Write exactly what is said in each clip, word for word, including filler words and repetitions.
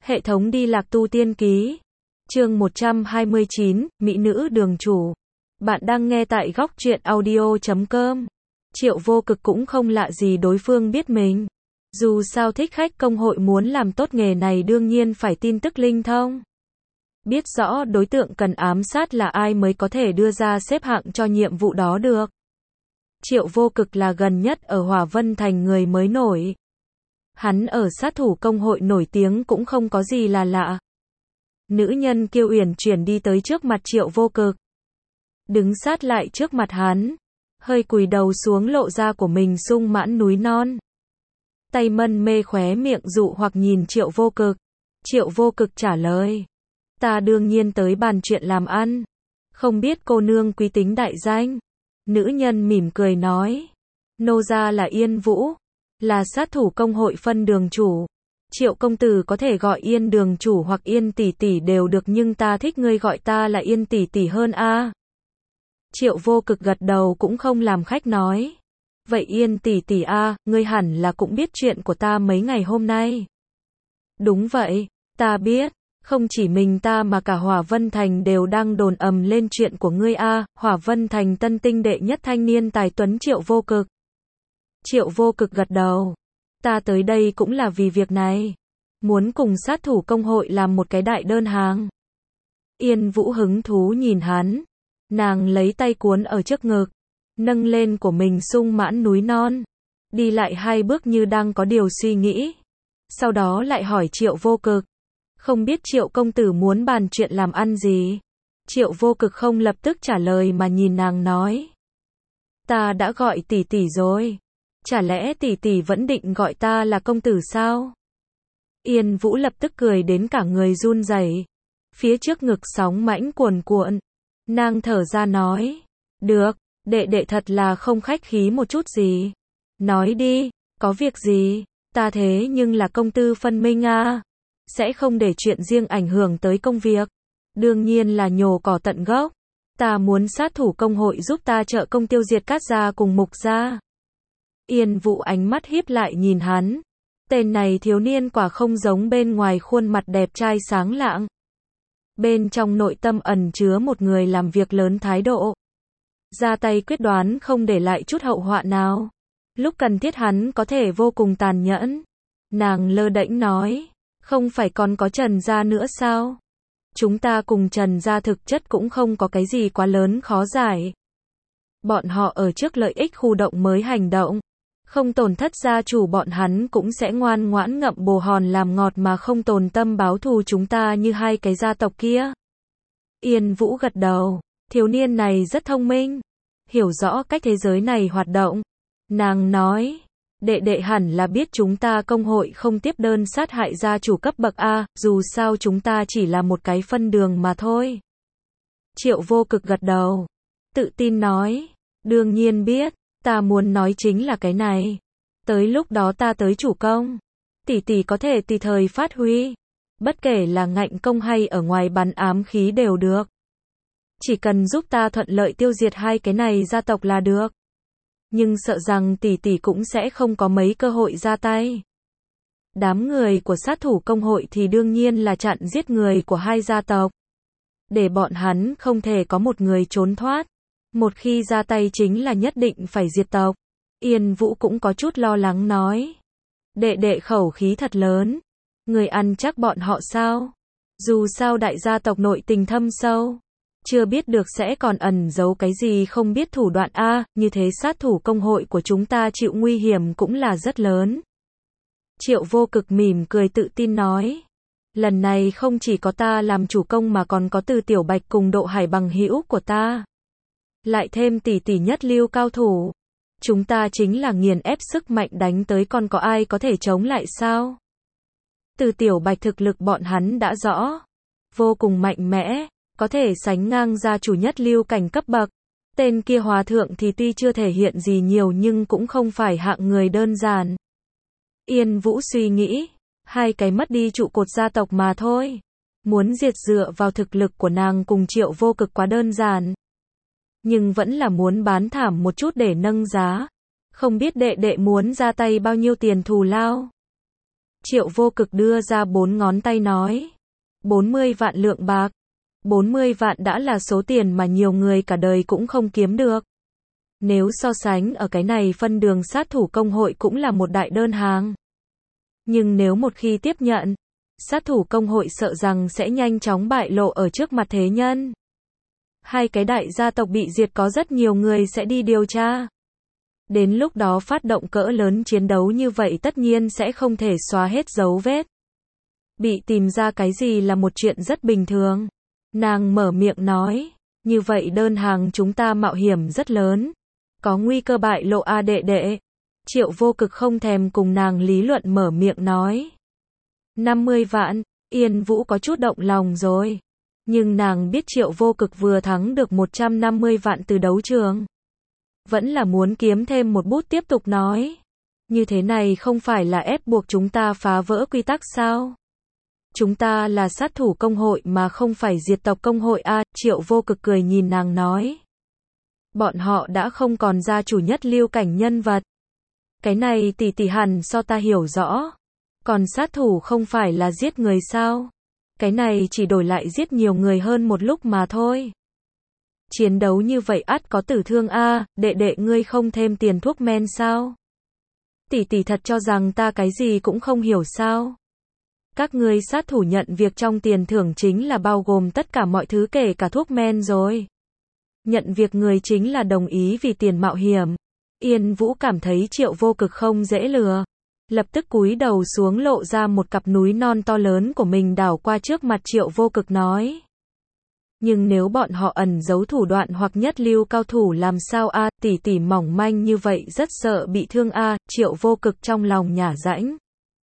Hệ thống đi lạc tu tiên ký. Chương một trăm hai mươi chín, Mỹ nữ đường chủ. Bạn đang nghe tại góc truyện audio chấm com. Triệu Vô Cực cũng không lạ gì đối phương biết mình. Dù sao thích khách công hội muốn làm tốt nghề này đương nhiên phải tin tức linh thông. Biết rõ đối tượng cần ám sát là ai mới có thể đưa ra xếp hạng cho nhiệm vụ đó được. Triệu Vô Cực là gần nhất ở Hỏa Vân Thành người mới nổi. Hắn ở sát thủ công hội nổi tiếng cũng không có gì là lạ. Nữ nhân Kiêu Uyển chuyển đi tới trước mặt Triệu Vô Cực. Đứng sát lại trước mặt hắn. Hơi cúi đầu xuống lộ ra của mình sung mãn núi non. Tay mân mê khóe miệng dụ hoặc nhìn Triệu Vô Cực. Triệu Vô Cực trả lời. Ta đương nhiên tới bàn chuyện làm ăn. Không biết cô nương quý tính đại danh. Nữ nhân mỉm cười nói. Nô gia là Yên Vũ. Là sát thủ công hội phân đường chủ. Triệu công tử có thể gọi Yên đường chủ hoặc Yên tỷ tỷ đều được nhưng ta thích ngươi gọi ta là Yên tỷ tỷ hơn a. Triệu Vô Cực gật đầu cũng không làm khách nói. Vậy Yên tỷ tỷ a, ngươi hẳn là cũng biết chuyện của ta mấy ngày hôm nay. Đúng vậy, ta biết. Không chỉ mình ta mà cả Hỏa Vân Thành đều đang đồn ầm lên chuyện của ngươi a. Hỏa Vân Thành tân tinh đệ nhất thanh niên tài tuấn Triệu Vô Cực. Triệu Vô Cực gật đầu. Ta tới đây cũng là vì việc này. Muốn cùng sát thủ công hội làm một cái đại đơn hàng. Yên Vũ hứng thú nhìn hắn. Nàng lấy tay cuốn ở trước ngực. Nâng lên của mình sung mãn núi non. Đi lại hai bước như đang có điều suy nghĩ. Sau đó lại hỏi Triệu Vô Cực. Không biết Triệu công tử muốn bàn chuyện làm ăn gì? Triệu Vô Cực không lập tức trả lời mà nhìn nàng nói. Ta đã gọi tỷ tỷ rồi. Chả lẽ tỷ tỷ vẫn định gọi ta là công tử sao? Yên Vũ lập tức cười đến cả người run rẩy. Phía trước ngực sóng mãnh cuồn cuộn. Nàng thở ra nói. Được, đệ đệ thật là không khách khí một chút gì. Nói đi, có việc gì? Ta thế nhưng là công tư phân minh à. Sẽ không để chuyện riêng ảnh hưởng tới công việc. Đương nhiên là nhổ cỏ tận gốc. Ta muốn sát thủ công hội giúp ta trợ công tiêu diệt Cát gia cùng Mục gia. Yên Vũ ánh mắt híp lại nhìn hắn. Tên này thiếu niên quả không giống bên ngoài khuôn mặt đẹp trai sáng lạng. Bên trong nội tâm ẩn chứa một người làm việc lớn thái độ. Ra tay quyết đoán không để lại chút hậu họa nào. Lúc cần thiết hắn có thể vô cùng tàn nhẫn. Nàng lơ đễnh nói. Không phải còn có Trần gia nữa sao? Chúng ta cùng Trần gia thực chất cũng không có cái gì quá lớn khó giải. Bọn họ ở trước lợi ích khu động mới hành động. Không tổn thất gia chủ bọn hắn cũng sẽ ngoan ngoãn ngậm bồ hòn làm ngọt mà không tồn tâm báo thù chúng ta như hai cái gia tộc kia. Yên Vũ gật đầu. Thiếu niên này rất thông minh. Hiểu rõ cách thế giới này hoạt động. Nàng nói. Đệ đệ hẳn là biết chúng ta công hội không tiếp đơn sát hại gia chủ cấp bậc A, dù sao chúng ta chỉ là một cái phân đường mà thôi. Triệu Vô Cực gật đầu. Tự tin nói. Đương nhiên biết, ta muốn nói chính là cái này. Tới lúc đó ta tới chủ công. Tỷ tỷ có thể tùy thời phát huy. Bất kể là ngạnh công hay ở ngoài bắn ám khí đều được. Chỉ cần giúp ta thuận lợi tiêu diệt hai cái này gia tộc là được. Nhưng sợ rằng tỷ tỷ cũng sẽ không có mấy cơ hội ra tay. Đám người của sát thủ công hội thì đương nhiên là chặn giết người của hai gia tộc. Để bọn hắn không thể có một người trốn thoát. Một khi ra tay chính là nhất định phải diệt tộc. Yên Vũ cũng có chút lo lắng nói. Đệ đệ khẩu khí thật lớn. Người ăn chắc bọn họ sao? Dù sao đại gia tộc nội tình thâm sâu. Chưa biết được sẽ còn ẩn giấu cái gì không biết thủ đoạn a, như thế sát thủ công hội của chúng ta chịu nguy hiểm cũng là rất lớn. Triệu Vô Cực mỉm cười tự tin nói. Lần này không chỉ có ta làm chủ công mà còn có Từ Tiểu Bạch cùng Độ Hải bằng hữu của ta. Lại thêm tỷ tỷ nhất lưu cao thủ. Chúng ta chính là nghiền ép sức mạnh đánh tới còn có ai có thể chống lại sao? Từ Tiểu Bạch thực lực bọn hắn đã rõ. Vô cùng mạnh mẽ. Có thể sánh ngang gia chủ nhất lưu cảnh cấp bậc. Tên kia hòa thượng thì tuy chưa thể hiện gì nhiều nhưng cũng không phải hạng người đơn giản. Yên Vũ suy nghĩ. Hai cái mất đi trụ cột gia tộc mà thôi. Muốn diệt dựa vào thực lực của nàng cùng Triệu Vô Cực quá đơn giản. Nhưng vẫn là muốn bán thảm một chút để nâng giá. Không biết đệ đệ muốn ra tay bao nhiêu tiền thù lao. Triệu Vô Cực đưa ra bốn ngón tay nói. bốn mươi vạn lượng bạc. bốn mươi vạn đã là số tiền mà nhiều người cả đời cũng không kiếm được. Nếu so sánh ở cái này phân đường sát thủ công hội cũng là một đại đơn hàng. Nhưng nếu một khi tiếp nhận, sát thủ công hội sợ rằng sẽ nhanh chóng bại lộ ở trước mặt thế nhân. Hai cái đại gia tộc bị diệt có rất nhiều người sẽ đi điều tra. Đến lúc đó phát động cỡ lớn chiến đấu như vậy tất nhiên sẽ không thể xóa hết dấu vết. Bị tìm ra cái gì là một chuyện rất bình thường. Nàng mở miệng nói, như vậy đơn hàng chúng ta mạo hiểm rất lớn. Có nguy cơ bại lộ a đệ đệ. Triệu Vô Cực không thèm cùng nàng lý luận mở miệng nói. năm mươi vạn, Yên Vũ có chút động lòng rồi. Nhưng nàng biết Triệu Vô Cực vừa thắng được một trăm năm mươi vạn từ đấu trường. Vẫn là muốn kiếm thêm một bút tiếp tục nói. Như thế này không phải là ép buộc chúng ta phá vỡ quy tắc sao? Chúng ta là sát thủ công hội mà không phải diệt tộc công hội a. Triệu Vô Cực cười nhìn nàng nói. Bọn họ đã không còn gia chủ nhất lưu cảnh nhân vật. Cái này tỷ tỷ hẳn so ta hiểu rõ. Còn sát thủ không phải là giết người sao? Cái này chỉ đổi lại giết nhiều người hơn một lúc mà thôi. Chiến đấu như vậy ắt có tử thương a, đệ đệ ngươi không thêm tiền thuốc men sao? Tỷ tỷ thật cho rằng ta cái gì cũng không hiểu sao? Các ngươi sát thủ nhận việc trong tiền thưởng chính là bao gồm tất cả mọi thứ kể cả thuốc men rồi. Nhận việc người chính là đồng ý vì tiền mạo hiểm. Yên Vũ cảm thấy Triệu Vô Cực không dễ lừa. Lập tức cúi đầu xuống lộ ra một cặp núi non to lớn của mình đảo qua trước mặt Triệu Vô Cực nói. Nhưng nếu bọn họ ẩn giấu thủ đoạn hoặc nhất lưu cao thủ làm sao a, tỷ tỷ mỏng manh như vậy rất sợ bị thương a. Triệu Vô Cực trong lòng nhả rãnh.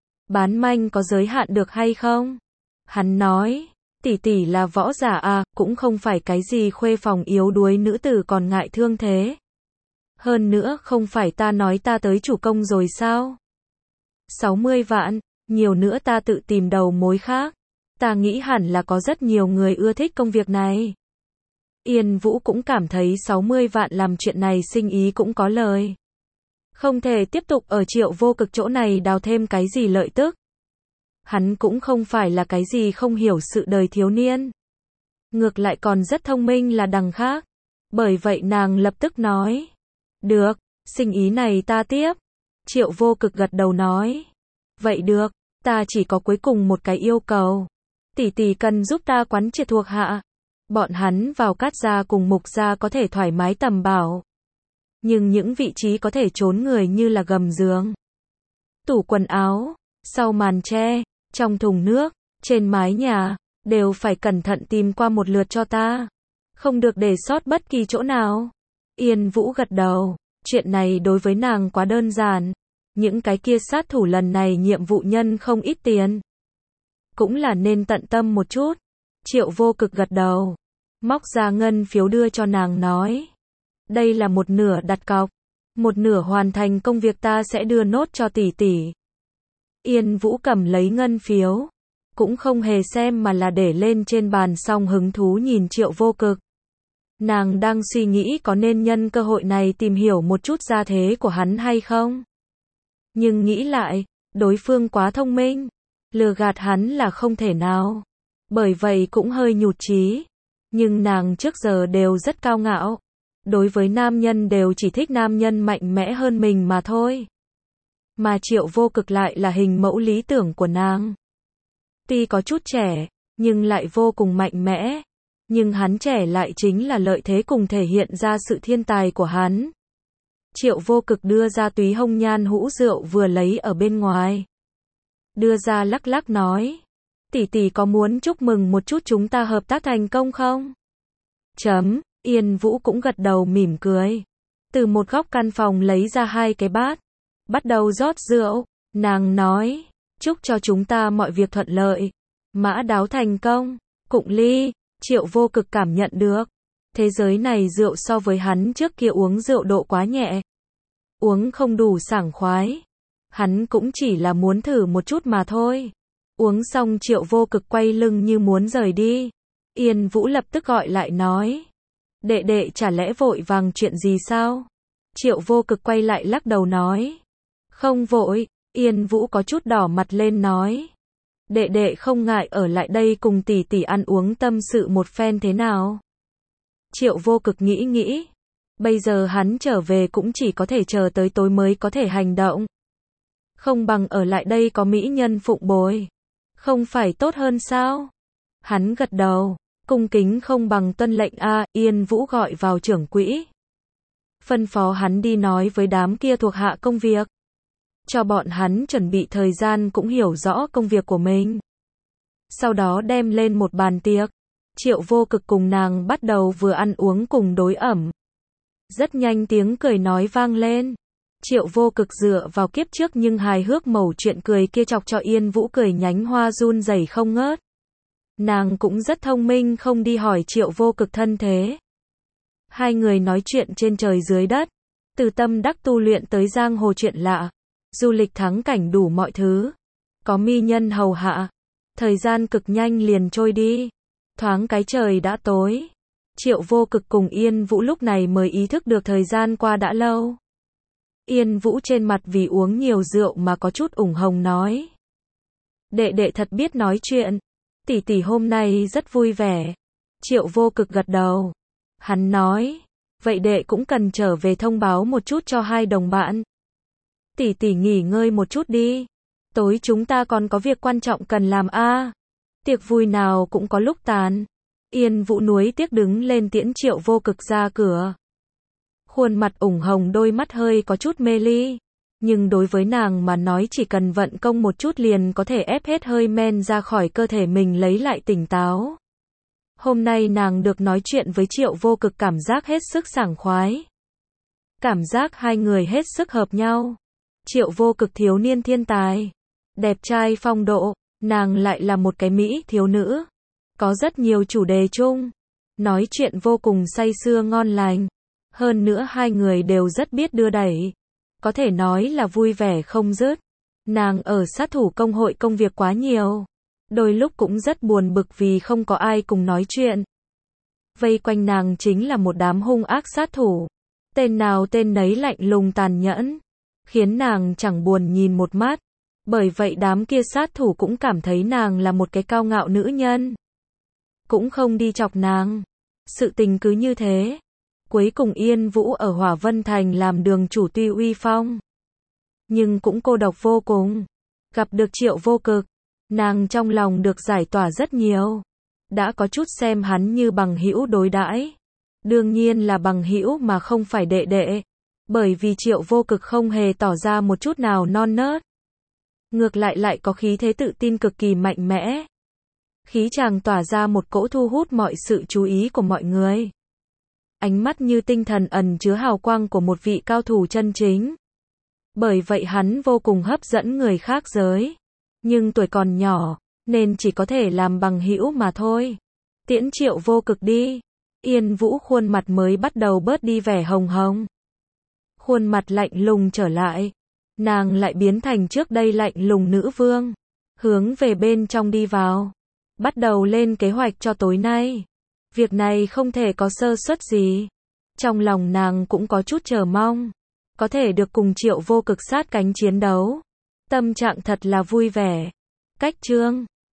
Bán manh có giới hạn được hay không? Hắn nói, tỷ tỷ là võ giả a, cũng không phải cái gì khuê phòng yếu đuối nữ tử còn ngại thương thế. Hơn nữa không phải ta nói ta tới chủ công rồi sao? sáu mươi vạn, nhiều nữa ta tự tìm đầu mối khác. Ta nghĩ hẳn là có rất nhiều người ưa thích công việc này. Yên Vũ cũng cảm thấy sáu mươi vạn làm chuyện này sinh ý cũng có lời. Không thể tiếp tục ở Triệu Vô Cực chỗ này đào thêm cái gì lợi tức. Hắn cũng không phải là cái gì không hiểu sự đời thiếu niên. Ngược lại còn rất thông minh là đằng khác. Bởi vậy nàng lập tức nói. Được, sinh ý này ta tiếp. Triệu Vô Cực gật đầu nói. Vậy được, ta chỉ có cuối cùng một cái yêu cầu. Tỷ tỷ cần giúp ta quán triệt thuộc hạ. Bọn hắn vào Cát gia cùng Mục gia có thể thoải mái tầm bảo. Nhưng những vị trí có thể trốn người như là gầm giường, tủ quần áo, sau màn tre, trong thùng nước, trên mái nhà, đều phải cẩn thận tìm qua một lượt cho ta. Không được để sót bất kỳ chỗ nào. Yên Vũ gật đầu. Chuyện này đối với nàng quá đơn giản. Những cái kia sát thủ lần này nhiệm vụ nhân không ít tiền. Cũng là nên tận tâm một chút. Triệu Vô Cực gật đầu. Móc ra ngân phiếu đưa cho nàng nói. Đây là một nửa đặt cọc. Một nửa hoàn thành công việc ta sẽ đưa nốt cho tỷ tỷ. Yên Vũ cầm lấy ngân phiếu. Cũng không hề xem mà là để lên trên bàn xong hứng thú nhìn Triệu Vô Cực. Nàng đang suy nghĩ có nên nhân cơ hội này tìm hiểu một chút gia thế của hắn hay không. Nhưng nghĩ lại, đối phương quá thông minh. Lừa gạt hắn là không thể nào. Bởi vậy cũng hơi nhụt chí. Nhưng nàng trước giờ đều rất cao ngạo. Đối với nam nhân đều chỉ thích nam nhân mạnh mẽ hơn mình mà thôi. Mà Triệu Vô Cực lại là hình mẫu lý tưởng của nàng. Tuy có chút trẻ, nhưng lại vô cùng mạnh mẽ. Nhưng hắn trẻ lại chính là lợi thế cùng thể hiện ra sự thiên tài của hắn. Triệu Vô Cực đưa ra túy hồng nhan hũ rượu vừa lấy ở bên ngoài. Đưa ra lắc lắc nói. Tỷ tỷ có muốn chúc mừng một chút chúng ta hợp tác thành công không? Chấm, Yên Vũ cũng gật đầu mỉm cười. Từ một góc căn phòng lấy ra hai cái bát. Bắt đầu rót rượu. Nàng nói. Chúc cho chúng ta mọi việc thuận lợi. Mã đáo thành công. Cụng ly. Triệu Vô Cực cảm nhận được. Thế giới này rượu so với hắn trước kia uống rượu độ quá nhẹ. Uống không đủ sảng khoái. Hắn cũng chỉ là muốn thử một chút mà thôi. Uống xong Triệu Vô Cực quay lưng như muốn rời đi. Yên Vũ lập tức gọi lại nói. Đệ đệ chả lẽ vội vàng chuyện gì sao? Triệu Vô Cực quay lại lắc đầu nói. Không vội. Yên Vũ có chút đỏ mặt lên nói. Đệ đệ không ngại ở lại đây cùng tỷ tỷ ăn uống tâm sự một phen thế nào? Triệu Vô Cực nghĩ nghĩ. Bây giờ hắn trở về cũng chỉ có thể chờ tới tối mới có thể hành động. Không bằng ở lại đây có mỹ nhân phụng bồi. Không phải tốt hơn sao? Hắn gật đầu. Cung kính không bằng tuân lệnh a. Yên Vũ gọi vào trưởng quỹ. Phân phó hắn đi nói với đám kia thuộc hạ công việc. Cho bọn hắn chuẩn bị thời gian cũng hiểu rõ công việc của mình. Sau đó đem lên một bàn tiệc. Triệu Vô Cực cùng nàng bắt đầu vừa ăn uống cùng đối ẩm. Rất nhanh tiếng cười nói vang lên. Triệu Vô Cực dựa vào kiếp trước nhưng hài hước mẩu chuyện cười kia chọc cho Yên Vũ cười nhánh hoa run rẩy không ngớt. Nàng cũng rất thông minh không đi hỏi Triệu Vô Cực thân thế. Hai người nói chuyện trên trời dưới đất. Từ tâm đắc tu luyện tới giang hồ chuyện lạ. Du lịch thắng cảnh đủ mọi thứ. Có mi nhân hầu hạ. Thời gian cực nhanh liền trôi đi. Thoáng cái trời đã tối. Triệu Vô Cực cùng Yên Vũ lúc này mới ý thức được thời gian qua đã lâu. Yên Vũ trên mặt vì uống nhiều rượu mà có chút ửng hồng nói. Đệ đệ thật biết nói chuyện. Tỷ tỷ hôm nay rất vui vẻ. Triệu Vô Cực gật đầu. Hắn nói. Vậy đệ cũng cần trở về thông báo một chút cho hai đồng bạn. Tỷ tỷ nghỉ ngơi một chút đi. Tối chúng ta còn có việc quan trọng cần làm a. À, tiệc vui nào cũng có lúc tàn. Yên Vũ nuối tiếc đứng lên tiễn Triệu Vô Cực ra cửa. Khuôn mặt ửng hồng đôi mắt hơi có chút mê ly. Nhưng đối với nàng mà nói chỉ cần vận công một chút liền có thể ép hết hơi men ra khỏi cơ thể mình lấy lại tỉnh táo. Hôm nay nàng được nói chuyện với Triệu Vô Cực cảm giác hết sức sảng khoái. Cảm giác hai người hết sức hợp nhau. Triệu Vô Cực thiếu niên thiên tài. Đẹp trai phong độ. Nàng lại là một cái mỹ thiếu nữ. Có rất nhiều chủ đề chung. Nói chuyện vô cùng say sưa ngon lành. Hơn nữa hai người đều rất biết đưa đẩy. Có thể nói là vui vẻ không dứt. Nàng ở sát thủ công hội công việc quá nhiều. Đôi lúc cũng rất buồn bực vì không có ai cùng nói chuyện. Vây quanh nàng chính là một đám hung ác sát thủ. Tên nào tên nấy lạnh lùng tàn nhẫn. Khiến nàng chẳng buồn nhìn một mắt. Bởi vậy đám kia sát thủ cũng cảm thấy nàng là một cái cao ngạo nữ nhân. Cũng không đi chọc nàng. Sự tình cứ như thế. Cuối cùng Yên Vũ ở Hỏa Vân Thành làm đường chủ tuy uy phong. Nhưng cũng cô độc vô cùng. Gặp được Triệu Vô Cực. Nàng trong lòng được giải tỏa rất nhiều. Đã có chút xem hắn như bằng hữu đối đãi. Đương nhiên là bằng hữu mà không phải đệ đệ. Bởi vì Triệu Vô Cực không hề tỏ ra một chút nào non nớt. Ngược lại lại có khí thế tự tin cực kỳ mạnh mẽ. Khí chàng tỏa ra một cỗ thu hút mọi sự chú ý của mọi người. Ánh mắt như tinh thần ẩn chứa hào quang của một vị cao thủ chân chính. Bởi vậy hắn vô cùng hấp dẫn người khác giới. Nhưng tuổi còn nhỏ, nên chỉ có thể làm bằng hữu mà thôi. Tiễn Triệu Vô Cực đi. Yên Vũ khuôn mặt mới bắt đầu bớt đi vẻ hồng hồng. Khuôn mặt lạnh lùng trở lại. Nàng lại biến thành trước đây lạnh lùng nữ vương. Hướng về bên trong đi vào. Bắt đầu lên kế hoạch cho tối nay. Việc này không thể có sơ suất gì. Trong lòng nàng cũng có chút chờ mong. Có thể được cùng Triệu Vô Cực sát cánh chiến đấu. Tâm trạng thật là vui vẻ. Cách chương